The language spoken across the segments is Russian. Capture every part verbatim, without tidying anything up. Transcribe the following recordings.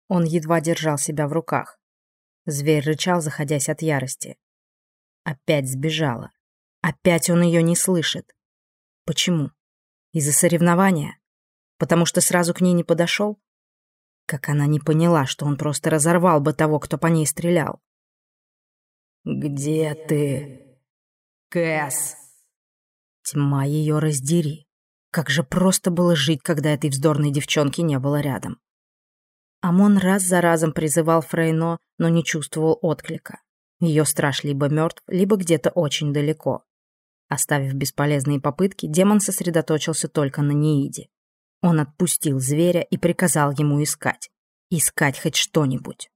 Он едва держал себя в руках. Зверь рычал, заходясь от ярости. Опять сбежала. Опять он ее не слышит. Почему? Из-за соревнования? Потому что сразу к ней не подошел? Как она не поняла, что он просто разорвал бы того, кто по ней стрелял. «Где ты, Кэс?» Тьма ее раздери. Как же просто было жить, когда этой вздорной девчонки не было рядом. Амон раз за разом призывал Фрейно, но не чувствовал отклика. Ее страж либо мертв, либо где-то очень далеко. Оставив бесполезные попытки, демон сосредоточился только на Неиде. Он отпустил зверя и приказал ему искать. Искать хоть что-нибудь.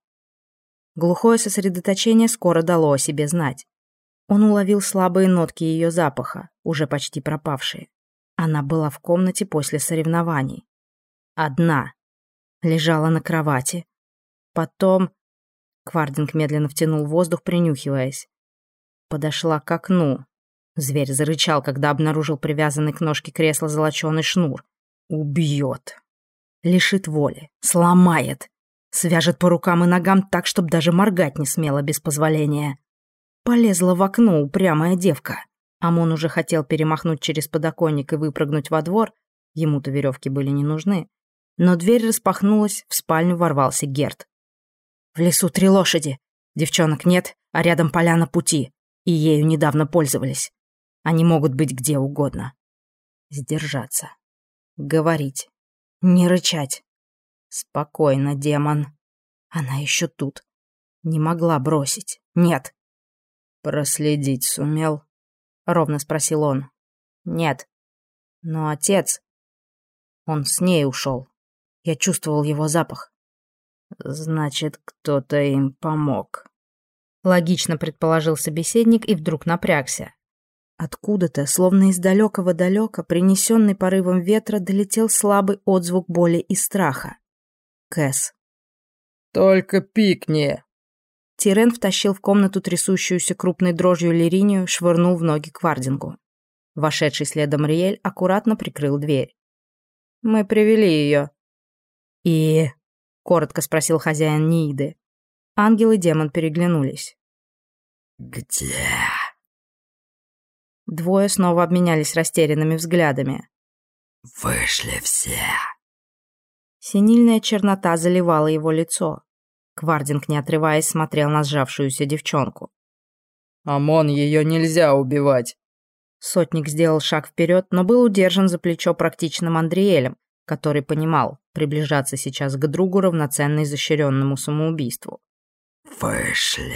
Глухое сосредоточение скоро дало о себе знать. Он уловил слабые нотки ее запаха, уже почти пропавшие. Она была в комнате после соревнований. Одна. Лежала на кровати. Потом... Квардинг медленно втянул воздух, принюхиваясь. Подошла к окну. Зверь зарычал, когда обнаружил привязанный к ножке кресла золоченый шнур. Убьет. Лишит воли. Сломает. Свяжет по рукам и ногам так, чтобы даже моргать не смела без позволения. Полезла в окно упрямая девка. Амон уже хотел перемахнуть через подоконник и выпрыгнуть во двор. Ему-то веревки были не нужны. Но дверь распахнулась, в спальню ворвался Герт. В лесу три лошади. Девчонок нет, а рядом поляна пути. И ею недавно пользовались. Они могут быть где угодно. Сдержаться. Говорить. Не рычать. Спокойно, демон. Она еще тут. Не могла бросить. Нет. Проследить сумел? Ровно спросил он. Нет. Но отец... Он с ней ушел. Я чувствовал его запах. Значит, кто-то им помог. Логично предположил собеседник и вдруг напрягся. Откуда-то, словно из далекого-далека, принесенный порывом ветра, долетел слабый отзвук боли и страха. Кэс. «Только пикни!» Тирен втащил в комнату трясущуюся крупной дрожью Лиринию, швырнул в ноги Квардингу. Вошедший следом Риэль аккуратно прикрыл дверь. «Мы привели ее». «И...» — коротко спросил хозяин Нииды. Ангел и демон переглянулись. «Где?» Двое снова обменялись растерянными взглядами. «Вышли все». Синильная чернота заливала его лицо. Квардинг, не отрываясь, смотрел на сжавшуюся девчонку. «Амон, ее нельзя убивать». Сотник сделал шаг вперед, но был удержан за плечо практичным Андриэлем, который понимал, приближаться сейчас к другу равноценно изощренному самоубийству. «Вышли».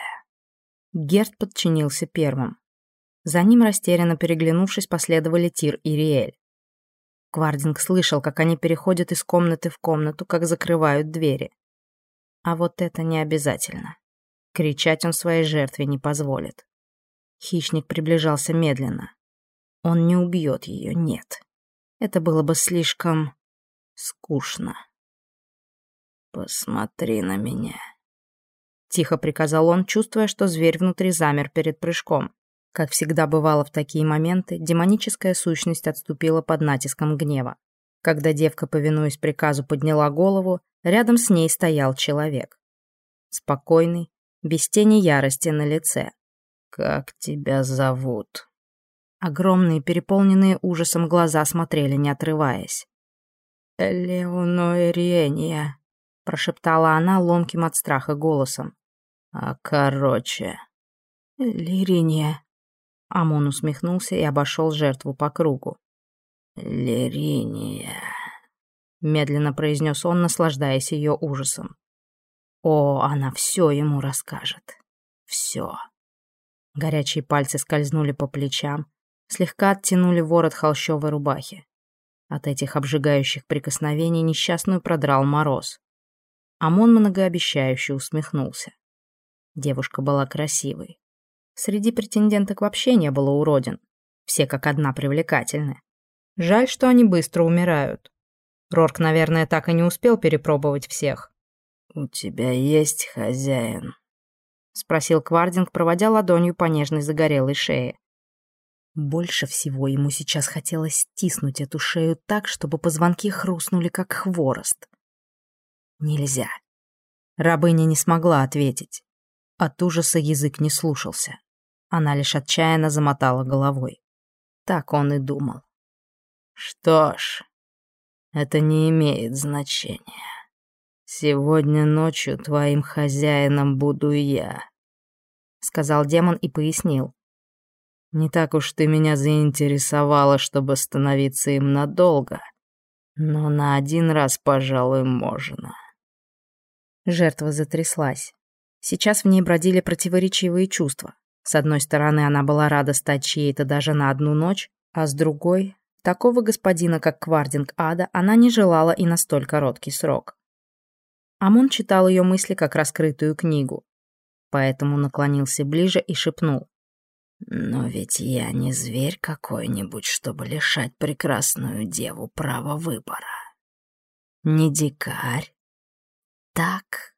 Герт подчинился первым. За ним, растерянно переглянувшись, последовали Тир и Риэль. Квардинг слышал, как они переходят из комнаты в комнату, как закрывают двери. А вот это не обязательно. Кричать он своей жертве не позволит. Хищник приближался медленно. Он не убьет ее, нет. Это было бы слишком... скучно. «Посмотри на меня», — тихо приказал он, чувствуя, что зверь внутри замер перед прыжком. Как всегда бывало в такие моменты, демоническая сущность отступила под натиском гнева. Когда девка, повинуясь приказу, подняла голову, рядом с ней стоял человек. Спокойный, без тени ярости на лице. «Как тебя зовут?» Огромные, переполненные ужасом глаза смотрели, не отрываясь. «Элеоноэриения», — прошептала она ломким от страха голосом. «А короче...» «Лириния». Амон усмехнулся и обошел жертву по кругу. «Лириния», — медленно произнес он, наслаждаясь ее ужасом. О, она все ему расскажет. Все. Горячие пальцы скользнули по плечам, слегка оттянули ворот холщовой рубахи. От этих обжигающих прикосновений несчастную продрал мороз. Амон многообещающе усмехнулся. Девушка была красивой. Среди претенденток вообще не было уродин. Все как одна привлекательны. Жаль, что они быстро умирают. Рорк, наверное, так и не успел перепробовать всех. «У тебя есть хозяин?» — спросил Квардинг, проводя ладонью по нежной загорелой шее. Больше всего ему сейчас хотелось стиснуть эту шею так, чтобы позвонки хрустнули, как хворост. Нельзя. Рабыня не смогла ответить. От ужаса язык не слушался. Она лишь отчаянно замотала головой. Так он и думал. Что ж, это не имеет значения. Сегодня ночью твоим хозяином буду я, сказал демон и пояснил. Не так уж ты меня заинтересовала, чтобы становиться им надолго, но на один раз, пожалуй, можно. Жертва затряслась. Сейчас в ней бродили противоречивые чувства. С одной стороны, она была рада стать чьей-то даже на одну ночь, а с другой, такого господина, как Квардинг Ада, она не желала и на столь короткий срок. Амон читал ее мысли как раскрытую книгу, поэтому наклонился ближе и шепнул. «Но ведь я не зверь какой-нибудь, чтобы лишать прекрасную деву права выбора. Не дикарь. Так...»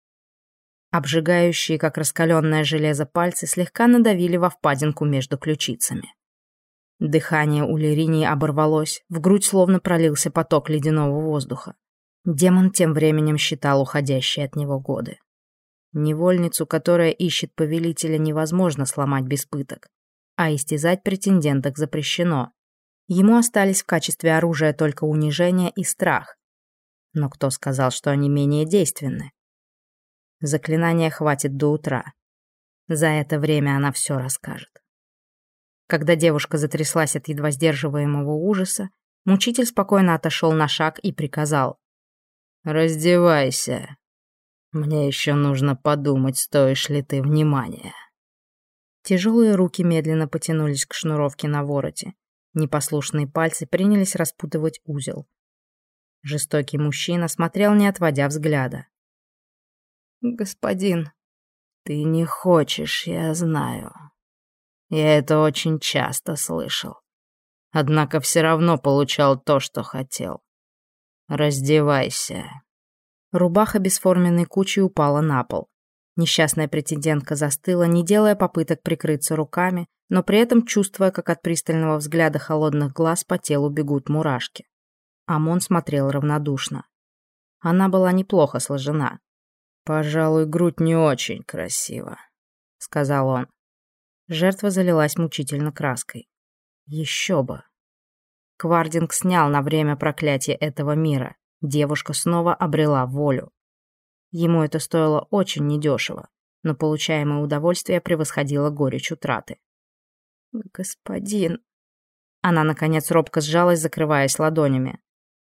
Обжигающие, как раскаленное железо, пальцы слегка надавили во впадинку между ключицами. Дыхание у Лиринии оборвалось, в грудь словно пролился поток ледяного воздуха. Демон тем временем считал уходящие от него годы. Невольницу, которая ищет повелителя, невозможно сломать без пыток, а истязать претенденток запрещено. Ему остались в качестве оружия только унижение и страх. Но кто сказал, что они менее действенны? Заклинания хватит до утра. За это время она все расскажет. Когда девушка затряслась от едва сдерживаемого ужаса, мучитель спокойно отошел на шаг и приказал. «Раздевайся. Мне еще нужно подумать, стоишь ли ты внимания». Тяжелые руки медленно потянулись к шнуровке на вороте. Непослушные пальцы принялись распутывать узел. Жестокий мужчина смотрел, не отводя взгляда. «Господин, ты не хочешь, я знаю. Я это очень часто слышал. Однако все равно получал то, что хотел. Раздевайся». Рубаха бесформенной кучей упала на пол. Несчастная претендентка застыла, не делая попыток прикрыться руками, но при этом чувствуя, как от пристального взгляда холодных глаз по телу бегут мурашки. Амон смотрел равнодушно. Она была неплохо сложена. «Пожалуй, грудь не очень красива», — сказал он. Жертва залилась мучительно краской. Еще бы. Квардинг снял на время проклятие этого мира. Девушка снова обрела волю. Ему это стоило очень недешево, но получаемое удовольствие превосходило горечь утраты. «Господин...» Она, наконец, робко сжалась, закрываясь ладонями.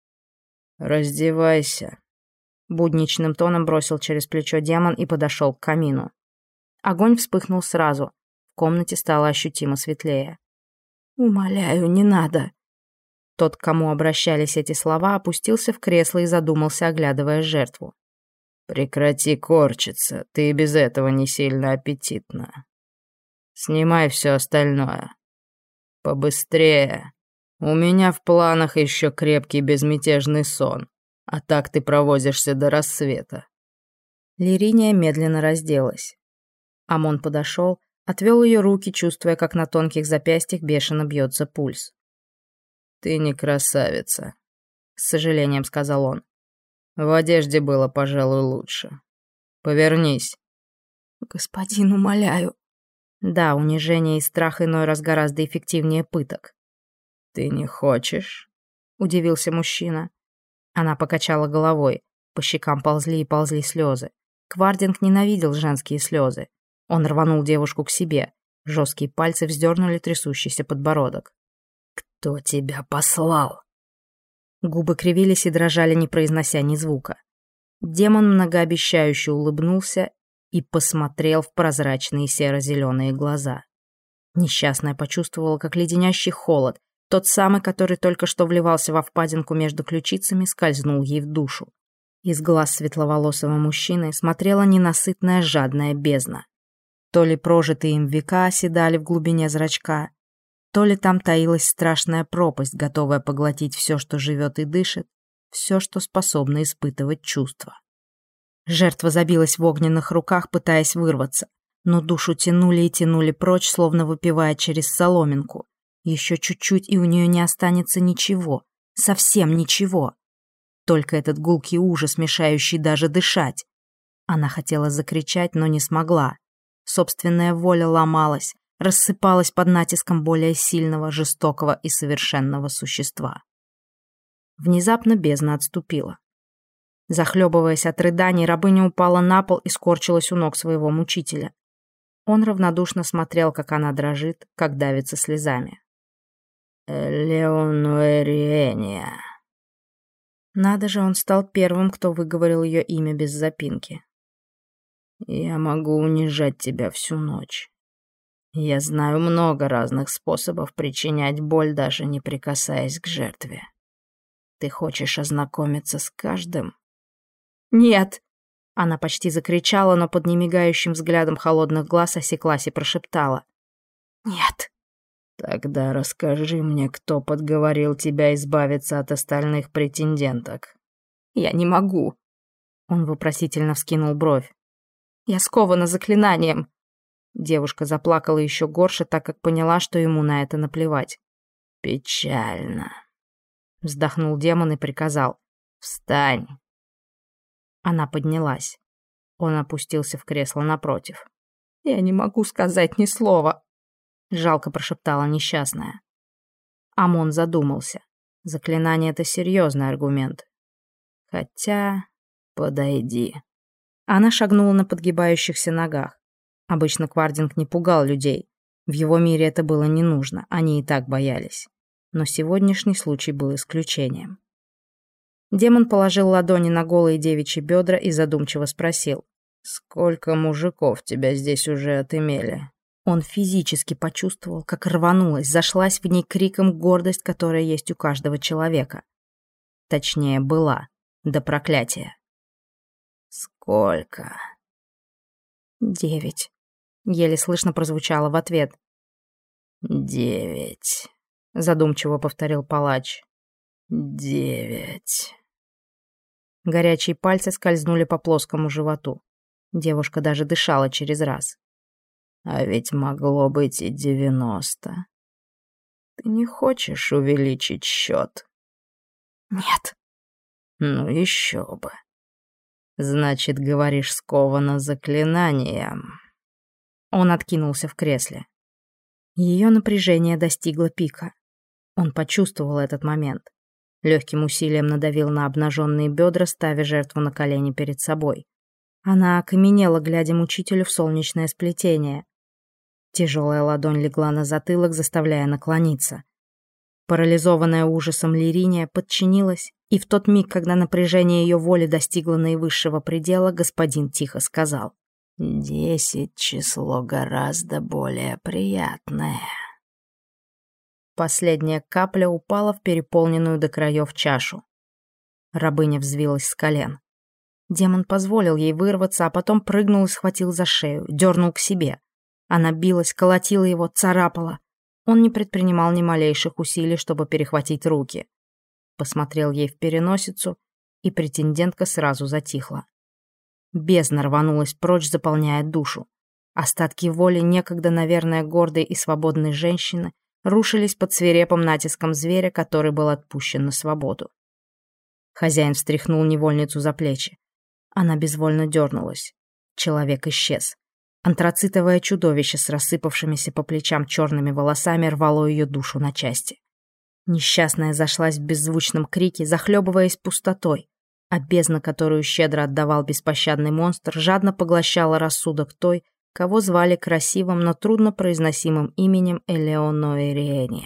«Раздевайся», — будничным тоном бросил через плечо демон и подошел к камину. Огонь вспыхнул сразу. В комнате стало ощутимо светлее. «Умоляю, не надо». Тот, к кому обращались эти слова, опустился в кресло и задумался, оглядывая жертву. «Прекрати корчиться, ты и без этого не сильно аппетитна. Снимай все остальное. Побыстрее. У меня в планах еще крепкий безмятежный сон, а так ты провозишься до рассвета». Лириния медленно разделась. Амон подошел, отвел ее руки, чувствуя, как на тонких запястьях бешено бьется пульс. «Ты не красавица», — с сожалением сказал он. «В одежде было, пожалуй, лучше. Повернись». «Господин, умоляю». Да, унижение и страх иной раз гораздо эффективнее пыток. «Ты не хочешь?» — удивился мужчина. Она покачала головой. По щекам ползли и ползли слезы. Квардинг ненавидел женские слезы. Он рванул девушку к себе. Жесткие пальцы вздернули трясущийся подбородок. «Кто тебя послал?» Губы кривились и дрожали, не произнося ни звука. Демон многообещающе улыбнулся и посмотрел в прозрачные серо-зеленые глаза. Несчастная почувствовала, как леденящий холод, тот самый, который только что вливался во впадинку между ключицами, скользнул ей в душу. Из глаз светловолосого мужчины смотрела ненасытная жадная бездна. То ли прожитые им века оседали в глубине зрачка, то ли там таилась страшная пропасть, готовая поглотить все, что живет и дышит, все, что способно испытывать чувства. Жертва забилась в огненных руках, пытаясь вырваться, но душу тянули и тянули прочь, словно выпивая через соломинку. Еще чуть-чуть, и у нее не останется ничего, совсем ничего. только этот гулкий ужас, мешающий даже дышать. Она хотела закричать, но не смогла. Собственная воля ломалась, рассыпалась под натиском более сильного, жестокого и совершенного существа. Внезапно бездна отступила. Захлебываясь от рыданий, рабыня упала на пол и скорчилась у ног своего мучителя. Он равнодушно смотрел, как она дрожит, как давится слезами. «Элеонуэриэния». Надо же, он стал первым, кто выговорил ее имя без запинки. «Я могу унижать тебя всю ночь. Я знаю много разных способов причинять боль, даже не прикасаясь к жертве. Ты хочешь ознакомиться с каждым?» «Нет!» Она почти закричала, но под немигающим взглядом холодных глаз осеклась и прошептала. «Нет!» «Тогда расскажи мне, кто подговорил тебя избавиться от остальных претенденток». «Я не могу!» Он вопросительно вскинул бровь. «Я скована заклинанием!» Девушка заплакала еще горше, так как поняла, что ему на это наплевать. «Печально!» Вздохнул демон и приказал. «Встань!» Она поднялась. Он опустился в кресло напротив. «Я не могу сказать ни слова», — жалко прошептала несчастная. Амон задумался. Заклинание — это серьезный аргумент. Хотя... подойди. Она шагнула на подгибающихся ногах. Обычно Квардинг не пугал людей. В его мире это было не нужно, они и так боялись. Но сегодняшний случай был исключением. Демон положил ладони на голые девичьи бедра и задумчиво спросил. «Сколько мужиков тебя здесь уже отымели?» Он физически почувствовал, как рванулась, зашлась в ней криком гордость, которая есть у каждого человека. Точнее, была, до проклятия. «Сколько?» «Девять», — еле слышно прозвучало в ответ. «Девять», — задумчиво повторил палач. «Девять». Горячие пальцы скользнули по плоскому животу. Девушка даже дышала через раз. «А ведь могло быть и девяносто. Ты не хочешь увеличить счет?» «Нет». «Ну еще бы. Значит, говоришь, сковано заклинанием». Он откинулся в кресле. Ее напряжение достигло пика. Он почувствовал этот момент. Легким усилием надавил на обнаженные бедра, ставя жертву на колени перед собой. Она окаменела, глядя мучителю в солнечное сплетение. Тяжелая ладонь легла на затылок, заставляя наклониться. Парализованная ужасом Лириния подчинилась, и в тот миг, когда напряжение ее воли достигло наивысшего предела, господин тихо сказал: «Десять — число гораздо более приятное». Последняя капля упала в переполненную до краев чашу. Рабыня взвилась с колен. Демон позволил ей вырваться, а потом прыгнул и схватил за шею, дернул к себе. Она билась, колотила его, царапала. Он не предпринимал ни малейших усилий, чтобы перехватить руки. Посмотрел ей в переносицу, и претендентка сразу затихла. Бездна рванулась прочь, заполняя душу. Остатки воли некогда, наверное, гордой и свободной женщины рушились под свирепым натиском зверя, который был отпущен на свободу. Хозяин встряхнул невольницу за плечи. Она безвольно дернулась. Человек исчез. Антрацитовое чудовище с рассыпавшимися по плечам черными волосами рвало ее душу на части. Несчастная зашлась в беззвучном крике, захлебываясь пустотой, а бездна, которую щедро отдавал беспощадный монстр, жадно поглощала рассудок той, кого звали красивым, но труднопроизносимым именем Элеонуэриэния.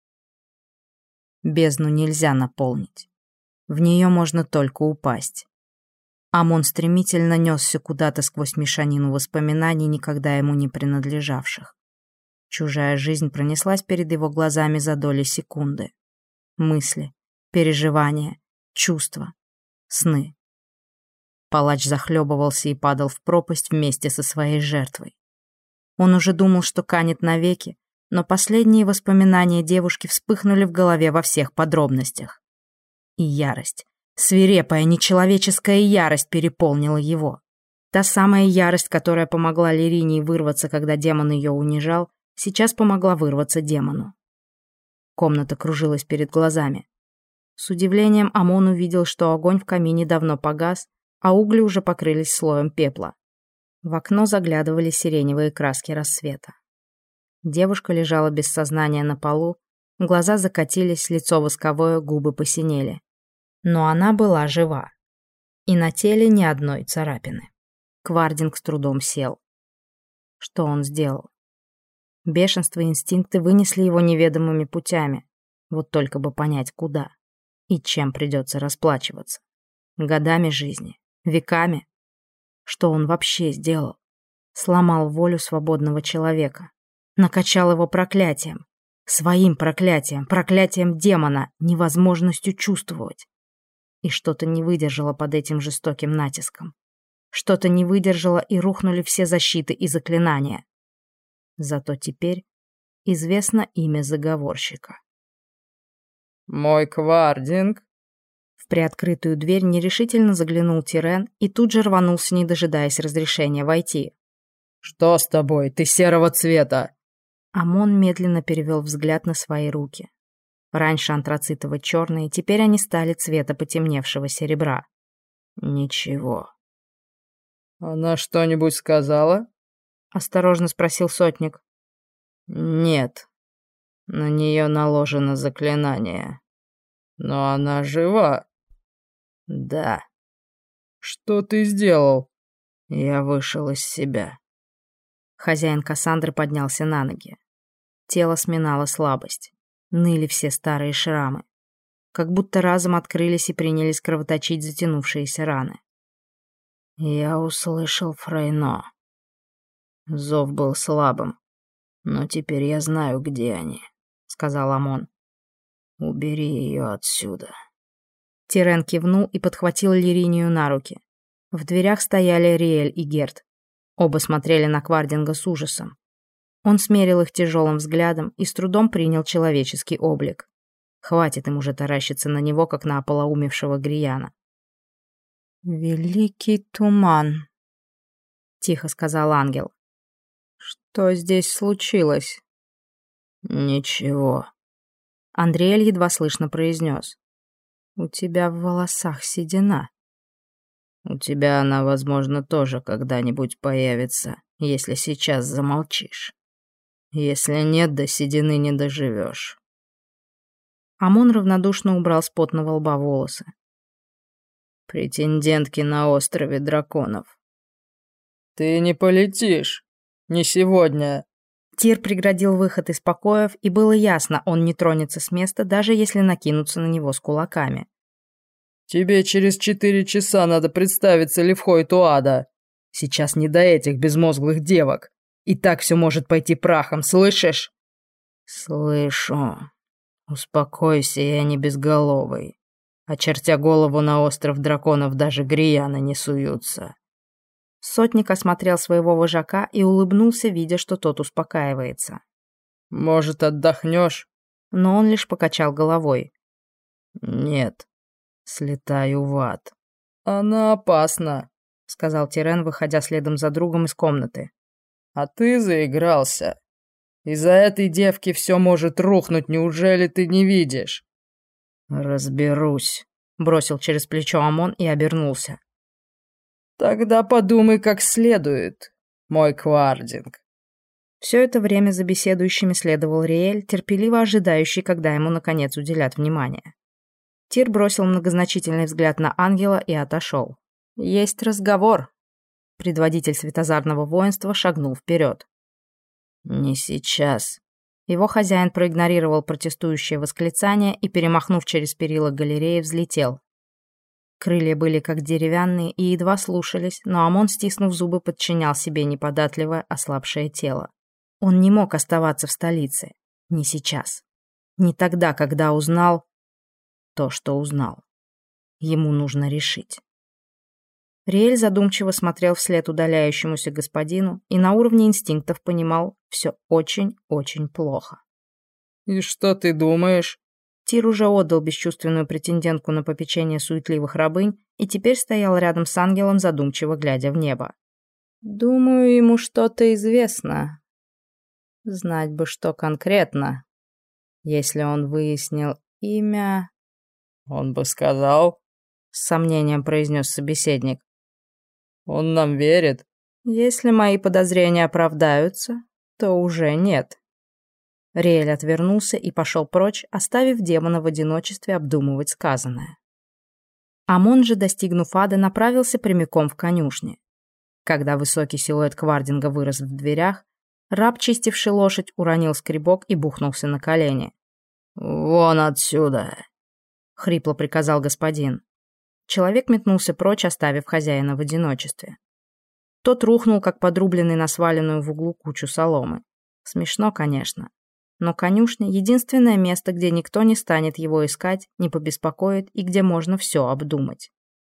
Бездну нельзя наполнить. В нее можно только упасть. Амон стремительно несся куда-то сквозь мешанину воспоминаний, никогда ему не принадлежавших. Чужая жизнь пронеслась перед его глазами за доли секунды. Мысли, переживания, чувства, сны. Палач захлебывался и падал в пропасть вместе со своей жертвой. Он уже думал, что канет навеки, но последние воспоминания девушки вспыхнули в голове во всех подробностях. И ярость, свирепая, нечеловеческая ярость переполнила его. Та самая ярость, которая помогла Лиринии вырваться, когда демон ее унижал, сейчас помогла вырваться демону. Комната кружилась перед глазами. С удивлением Амон увидел, что огонь в камине давно погас, а угли уже покрылись слоем пепла. В окно заглядывали сиреневые краски рассвета. Девушка лежала без сознания на полу, глаза закатились, лицо восковое, губы посинели. Но она была жива. И на теле ни одной царапины. Квардинг с трудом сел. Что он сделал? Бешенство и инстинкты вынесли его неведомыми путями. Вот только бы понять, куда. И чем придется расплачиваться. Годами жизни. Веками. Что он вообще сделал? Сломал волю свободного человека. Накачал его проклятием. Своим проклятием. Проклятием демона. Невозможностью чувствовать. И что-то не выдержало под этим жестоким натиском. Что-то не выдержало, и рухнули все защиты и заклинания. Зато теперь известно имя заговорщика. «Мой Квардинг!» В приоткрытую дверь нерешительно заглянул Тирен и тут же рванулся, не дожидаясь разрешения войти. «Что с тобой? Ты серого цвета!» Амон медленно перевел взгляд на свои руки. Раньше антрацитово-черные, теперь они стали цвета потемневшего серебра. «Ничего». «Она что-нибудь сказала?» — осторожно спросил сотник. «Нет. На нее наложено заклинание. Но она жива». «Да». «Что ты сделал?» «Я вышел из себя». Хозяин Кассандры поднялся на ноги. Тело сминало слабость. Ныли все старые шрамы. Как будто разом открылись и принялись кровоточить затянувшиеся раны. Я услышал Фрейно. Зов был слабым, но теперь я знаю, где они, — сказал Амон. Убери ее отсюда. Тирен кивнул и подхватил Лиринию на руки. В дверях стояли Риэль и Герт. Оба смотрели на Квардинга с ужасом. Он смерил их тяжелым взглядом и с трудом принял человеческий облик. Хватит им уже таращиться на него, как на ополоумевшего Грияна. «Великий туман», — тихо сказал ангел. «Что здесь случилось?» «Ничего», — Андриэль едва слышно произнес. «У тебя в волосах седина». «У тебя она, возможно, тоже когда-нибудь появится, если сейчас замолчишь. Если нет, до седины не доживешь». Амон равнодушно убрал с потного лба волосы. «Претендентки на острове драконов». «Ты не полетишь. Не сегодня». Тир преградил выход из покоев, и было ясно, он не тронется с места, даже если накинутся на него с кулаками. «Тебе через четыре часа надо представиться Левхой Туада. Сейчас не до этих безмозглых девок. И так все может пойти прахом, слышишь?» «Слышу. Успокойся, я не безголовый. Очертя голову на остров драконов, даже грияны не суются». Сотник осмотрел своего вожака и улыбнулся, видя, что тот успокаивается. «Может, отдохнешь?» Но он лишь покачал головой. «Нет, слетаю в ад». «Она опасна», — сказал Тирен, выходя следом за другом из комнаты. «А ты заигрался. Из-за этой девки все может рухнуть, неужели ты не видишь?» «Разберусь», — бросил через плечо Амон и обернулся. «Тогда подумай как следует, мой Квардинг». Все это время за беседующими следовал Риэль, терпеливо ожидающий, когда ему, наконец, уделят внимание. Тир бросил многозначительный взгляд на ангела и отошел. «Есть разговор». Предводитель светозарного воинства шагнул вперед. «Не сейчас». Его хозяин проигнорировал протестующее восклицание и, перемахнув через перила галереи, взлетел. Крылья были как деревянные и едва слушались, но Амон, стиснув зубы, подчинял себе неподатливое, ослабшее тело. Он не мог оставаться в столице. Не сейчас. Не тогда, когда узнал то, что узнал. Ему нужно решить. Риэль задумчиво смотрел вслед удаляющемуся господину и на уровне инстинктов понимал, все очень-очень плохо. «И что ты думаешь?» Тир уже отдал бесчувственную претендентку на попечение суетливых рабынь и теперь стоял рядом с ангелом, задумчиво глядя в небо. «Думаю, ему что-то известно. Знать бы, что конкретно. Если он выяснил имя...» Он бы сказал, с сомнением произнес собеседник. Он нам верит. Если мои подозрения оправдаются, то уже нет. Риэль отвернулся и пошел прочь, оставив демона в одиночестве обдумывать сказанное. Амон же, достигнув ада, направился прямиком в конюшни. Когда высокий силуэт Квардинга вырос в дверях, раб, чистивший лошадь, уронил скребок и бухнулся на колени. «Вон отсюда!» — хрипло приказал господин. Человек метнулся прочь, оставив хозяина в одиночестве. Тот рухнул, как подрубленный на сваленную в углу кучу соломы. Смешно, конечно. Но конюшня — единственное место, где никто не станет его искать, не побеспокоит и где можно все обдумать.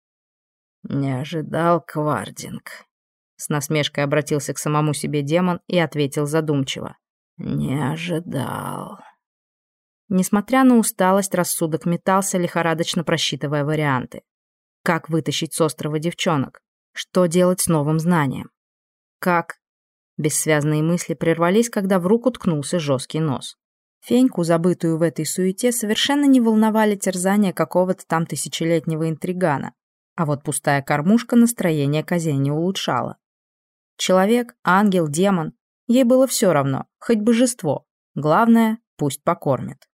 «Не ожидал, Квардинг», — с насмешкой обратился к самому себе демон и ответил задумчиво. «Не ожидал». Несмотря на усталость, рассудок метался, лихорадочно просчитывая варианты. Как вытащить с острова девчонок? Что делать с новым знанием? Как? Бессвязные мысли прервались, когда в руку ткнулся жесткий нос. Феньку, забытую в этой суете, совершенно не волновали терзания какого-то там тысячелетнего интригана, а вот пустая кормушка настроение козе не улучшала. Человек, ангел, демон, ей было все равно, хоть божество, главное, пусть покормит.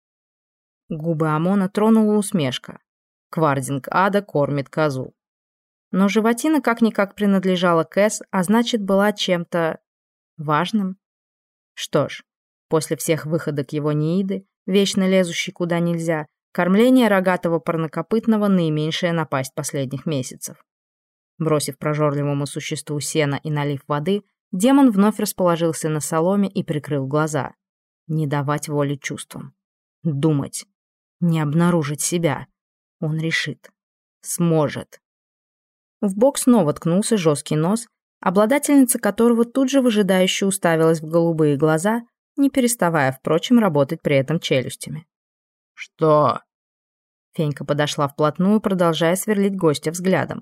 Губы Амона тронула усмешка. Квардинг ада кормит козу. Но животина как-никак принадлежала Кэс, а значит, была чем-то важным. Что ж, после всех выходок его Неиды, вечно лезущей куда нельзя, кормление рогатого парнокопытного — наименьшая напасть последних месяцев. Бросив прожорливому существу сено и налив воды, демон вновь расположился на соломе и прикрыл глаза. Не давать воли чувствам. Думать. Не обнаружить себя. Он решит. Сможет. В бок снова ткнулся жесткий нос, обладательница которого тут же выжидающе уставилась в голубые глаза, не переставая, впрочем, работать при этом челюстями. «Что?» Фенька подошла вплотную, продолжая сверлить гостя взглядом.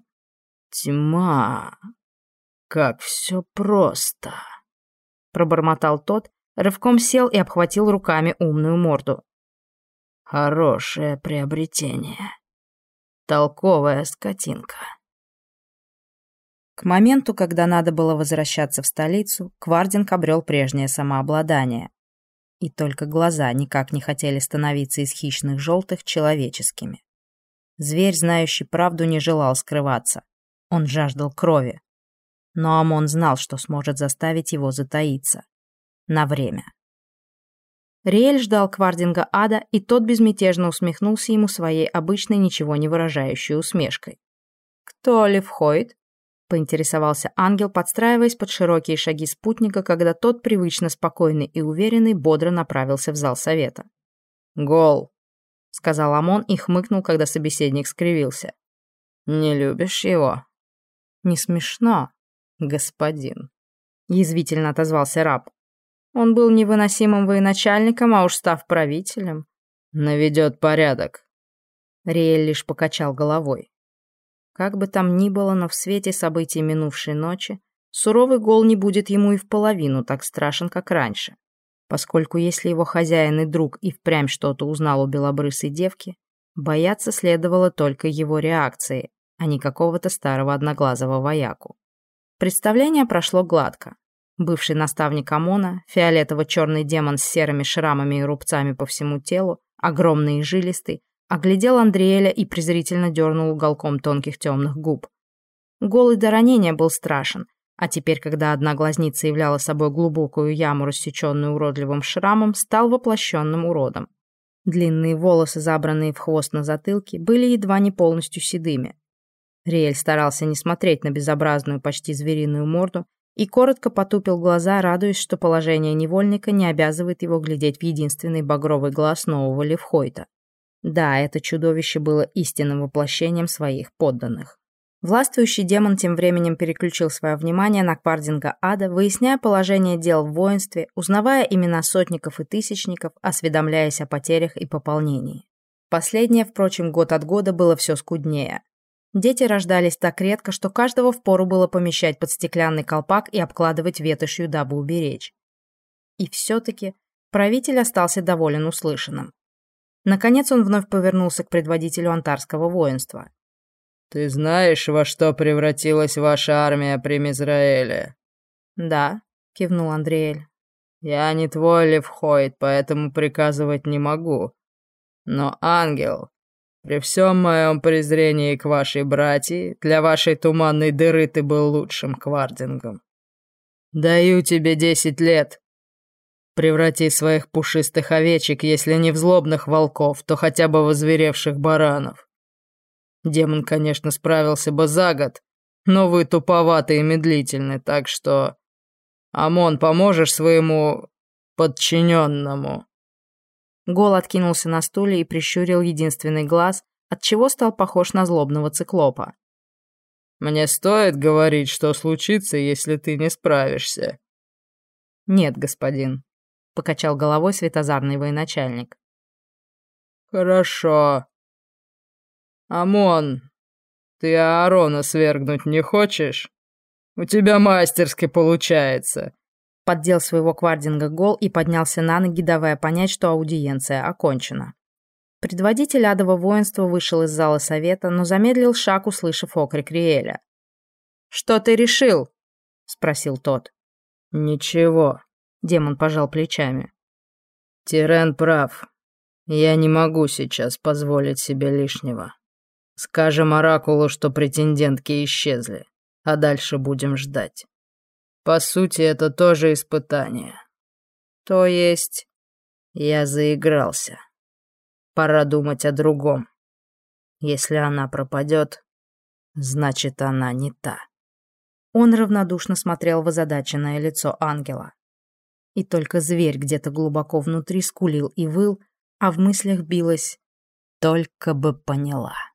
«Тьма! Как все просто!» Пробормотал тот, рывком сел и обхватил руками умную морду. «Хорошее приобретение. Толковая скотинка». К моменту, когда надо было возвращаться в столицу, Квардинг обрел прежнее самообладание. И только глаза никак не хотели становиться из хищных желтых человеческими. Зверь, знающий правду, не желал скрываться. Он жаждал крови. Но Амон знал, что сможет заставить его затаиться. На время. Риэль ждал Квардинга ада, и тот безмятежно усмехнулся ему своей обычной ничего не выражающей усмешкой. «Кто ли входит?» — поинтересовался ангел, подстраиваясь под широкие шаги спутника, когда тот, привычно спокойный и уверенный, бодро направился в зал совета. «Гол», — сказал Амон и хмыкнул, когда собеседник скривился. «Не любишь его?» «Не смешно, господин», — язвительно отозвался раб. «Он был невыносимым военачальником, а уж став правителем, наведет порядок». Риэль лишь покачал головой. Как бы там ни было, но в свете событий минувшей ночи суровый гол не будет ему и в половину так страшен, как раньше, поскольку если его хозяин и друг и впрямь что-то узнал у белобрысой девки, бояться следовало только его реакции, а не какого-то старого одноглазого вояку. Представление прошло гладко. Бывший наставник Амона, фиолетово-черный демон с серыми шрамами и рубцами по всему телу, огромный и жилистый, оглядел Андриэля и презрительно дернул уголком тонких темных губ. Голый до ранения был страшен, а теперь, когда одна глазница являла собой глубокую яму, рассеченную уродливым шрамом, стал воплощенным уродом. Длинные волосы, забранные в хвост на затылке, были едва не полностью седыми. Риэль старался не смотреть на безобразную, почти звериную морду и коротко потупил глаза, радуясь, что положение невольника не обязывает его глядеть в единственный багровый глаз нового Левхойта. Да, это чудовище было истинным воплощением своих подданных. Властвующий демон тем временем переключил свое внимание на Квардинга ада, выясняя положение дел в воинстве, узнавая имена сотников и тысячников, осведомляясь о потерях и пополнении. Последнее, впрочем, год от года было все скуднее. Дети рождались так редко, что каждого впору было помещать под стеклянный колпак и обкладывать ветошью, дабы уберечь. И все-таки правитель остался доволен услышанным. Наконец он вновь повернулся к предводителю антарского воинства. «Ты знаешь, во что превратилась ваша армия при Мизраэле?» «Да», — кивнул Андриэль. «Я не твой Левхойд, поэтому приказывать не могу. Но, ангел, при всем моем презрении к вашей братьи, для вашей туманной дыры ты был лучшим квардингом. Даю тебе десять лет. Преврати своих пушистых овечек, если не в злобных волков, то хотя бы в озверевших баранов. Демон, конечно, справился бы за год, но вы туповаты и медлительны, так что... Амон, поможешь своему подчиненному?» Гол откинулся на стуле и прищурил единственный глаз, отчего стал похож на злобного циклопа. «Мне стоит говорить, что случится, если ты не справишься?» «Нет, господин», — покачал головой светозарный военачальник. «Хорошо. Амон, ты Аарона свергнуть не хочешь? У тебя мастерски получается». Поддел своего квардинга Гол и поднялся на ноги, давая понять, что аудиенция окончена. Предводитель адового воинства вышел из зала совета, но замедлил шаг, услышав окрик Риэля. «Что ты решил?» — спросил тот. «Ничего», — демон пожал плечами. «Тирен прав. Я не могу сейчас позволить себе лишнего. Скажем Оракулу, что претендентки исчезли, а дальше будем ждать. По сути, это тоже испытание. То есть, я заигрался. Пора думать о другом. Если она пропадет, значит, она не та». Он равнодушно смотрел в озадаченное лицо ангела. И только зверь где-то глубоко внутри скулил и выл, а в мыслях билось «только бы поняла».